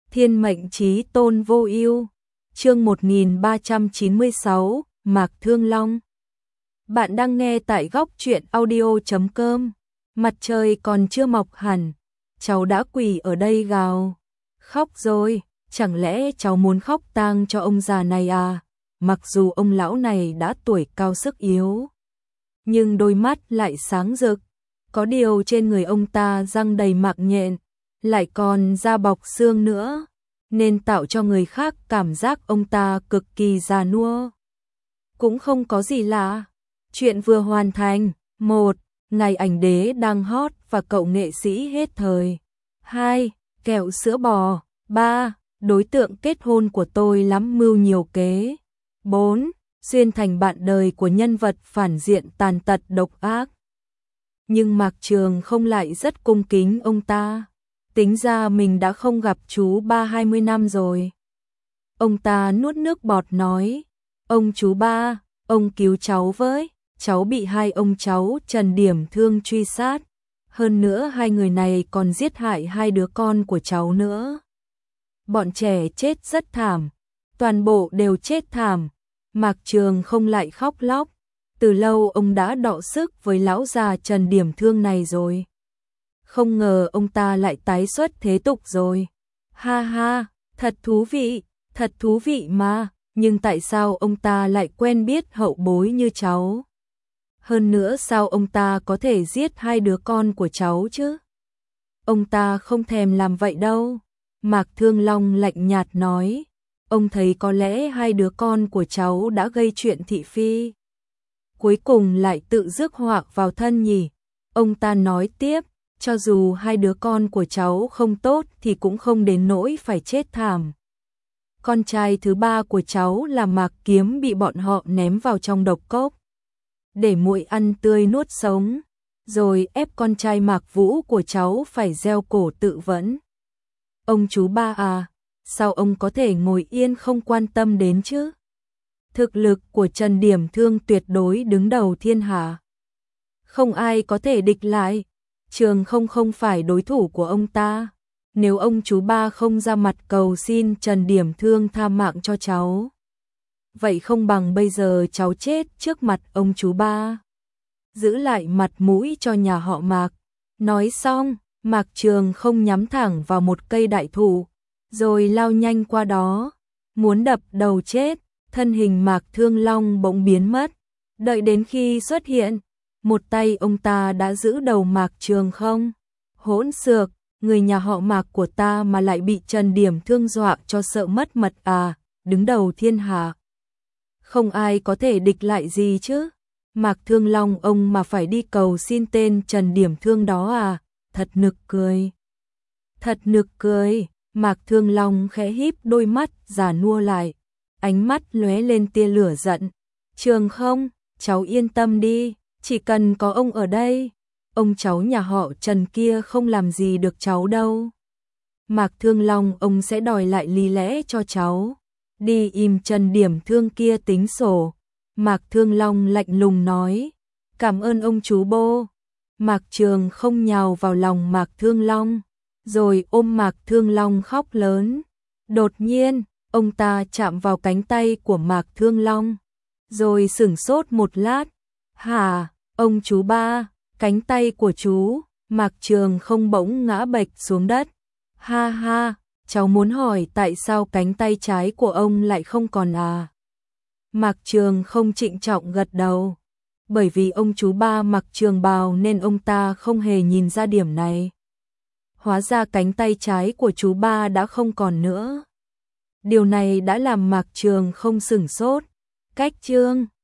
Thiên mệnh chí tôn vô ưu. Chương 1396, Mạc Thương Long. Bạn đang nghe tại góc truyện audio.com. Mặt trời còn chưa mọc hẳn, cháu đã quỳ ở đây gào khóc rồi, chẳng lẽ cháu muốn khóc tang cho ông già này à? Mặc dù ông lão này đã tuổi cao sức yếu, nhưng đôi mắt lại sáng rực, có điều trên người ông ta răng đầy mạc nhện, lại còn da bọc xương nữa, nên tạo cho người khác cảm giác ông ta cực kỳ già nua. Cũng không có gì lạ. Chuyện vừa hoàn thành. 1. Ngày ảnh đế đang hot và cậu nghệ sĩ hết thời. 2. Kẹo sữa bò. 3. Đối tượng kết hôn của tôi lắm mưu nhiều kế. 4. Xuyên thành bạn đời của nhân vật phản diện tàn tật độc ác. Nhưng Mạc Trường không lại rất cung kính ông ta. Tính ra mình đã không gặp chú ba 20 năm rồi. Ông ta nuốt nước bọt nói, ông chú ba, ông cứu cháu với, cháu bị hai ông cháu Trần Điểm Thương truy sát. Hơn nữa hai người này còn giết hại hai đứa con của cháu nữa. Bọn trẻ chết rất thảm, toàn bộ đều chết thảm. Mạc Trường không lại khóc lóc, từ lâu ông đã đọ sức với lão già Trần Điểm Thương này rồi. Không ngờ ông ta lại tái xuất thế tục rồi. Ha ha, thật thú vị mà, nhưng tại sao ông ta lại quen biết hậu bối như cháu? Hơn nữa sao ông ta có thể giết hai đứa con của cháu chứ? Ông ta không thèm làm vậy đâu. Mạc Thương Long lạnh nhạt nói, ông thấy có lẽ hai đứa con của cháu đã gây chuyện thị phi. Cuối cùng lại tự rước họa vào thân nhỉ? Ông ta nói tiếp, cho dù hai đứa con của cháu không tốt thì cũng không đến nỗi phải chết thảm. Con trai thứ ba của cháu là Mạc Kiếm bị bọn họ ném vào trong độc cốc, để muỗi ăn tươi nuốt sống, rồi ép con trai Mạc Vũ của cháu phải gieo cổ tự vẫn. Ông chú ba à, sao ông có thể ngồi yên không quan tâm đến chứ? Thực lực của Trần Điểm Thương tuyệt đối đứng đầu thiên hạ. Không ai có thể địch lại. Trường không phải đối thủ của ông ta. Nếu ông chú ba không ra mặt cầu xin Trần Điểm Thương tha mạng cho cháu, vậy không bằng bây giờ cháu chết trước mặt ông chú ba, giữ lại mặt mũi cho nhà họ Mạc. Nói xong, Mạc Trường không nhắm thẳng vào một cây đại thụ, rồi lao nhanh qua đó, muốn đập đầu chết. Thân hình Mạc Thương Long bỗng biến mất. Đợi đến khi xuất hiện, một tay ông ta đã giữ đầu Mạc Trường không. Hỗn xược, người nhà họ Mạc của ta mà lại bị Trần Điểm Thương dọa cho sợ mất mật à, đứng đầu thiên hạ. Không ai có thể địch lại gì chứ. Mạc Thương Long ông mà phải đi cầu xin tên Trần Điểm Thương đó à, thật nực cười. Thật nực cười. Mạc Thương Long khẽ híp đôi mắt già nua lại, ánh mắt lóe lên tia lửa giận. Trường không, cháu yên tâm đi, chỉ cần có ông ở đây, ông cháu nhà họ Trần kia không làm gì được cháu đâu. Mạc Thương Long ông sẽ đòi lại lý lẽ cho cháu. Đi im Trần Điểm Thương kia tính sổ. Mạc Thương Long lạnh lùng nói, cảm ơn ông chú bô. Mạc Trường không nhào vào lòng Mạc Thương Long, rồi ôm Mạc Thương Long khóc lớn. Đột nhiên, ông ta chạm vào cánh tay của Mạc Thương Long, rồi sửng sốt một lát. Hả, ông chú ba, cánh tay của chú? Mạc Trường không bỗng ngã bệch xuống đất. Ha ha, cháu muốn hỏi tại sao cánh tay trái của ông lại không còn à? Mạc Trường không trịnh trọng gật đầu. Bởi vì ông chú ba mặc trường bào nên ông ta không hề nhìn ra điểm này. Hóa ra cánh tay trái của chú ba đã không còn nữa. Điều này đã làm Mạc Trường không sửng sốt. Cách chương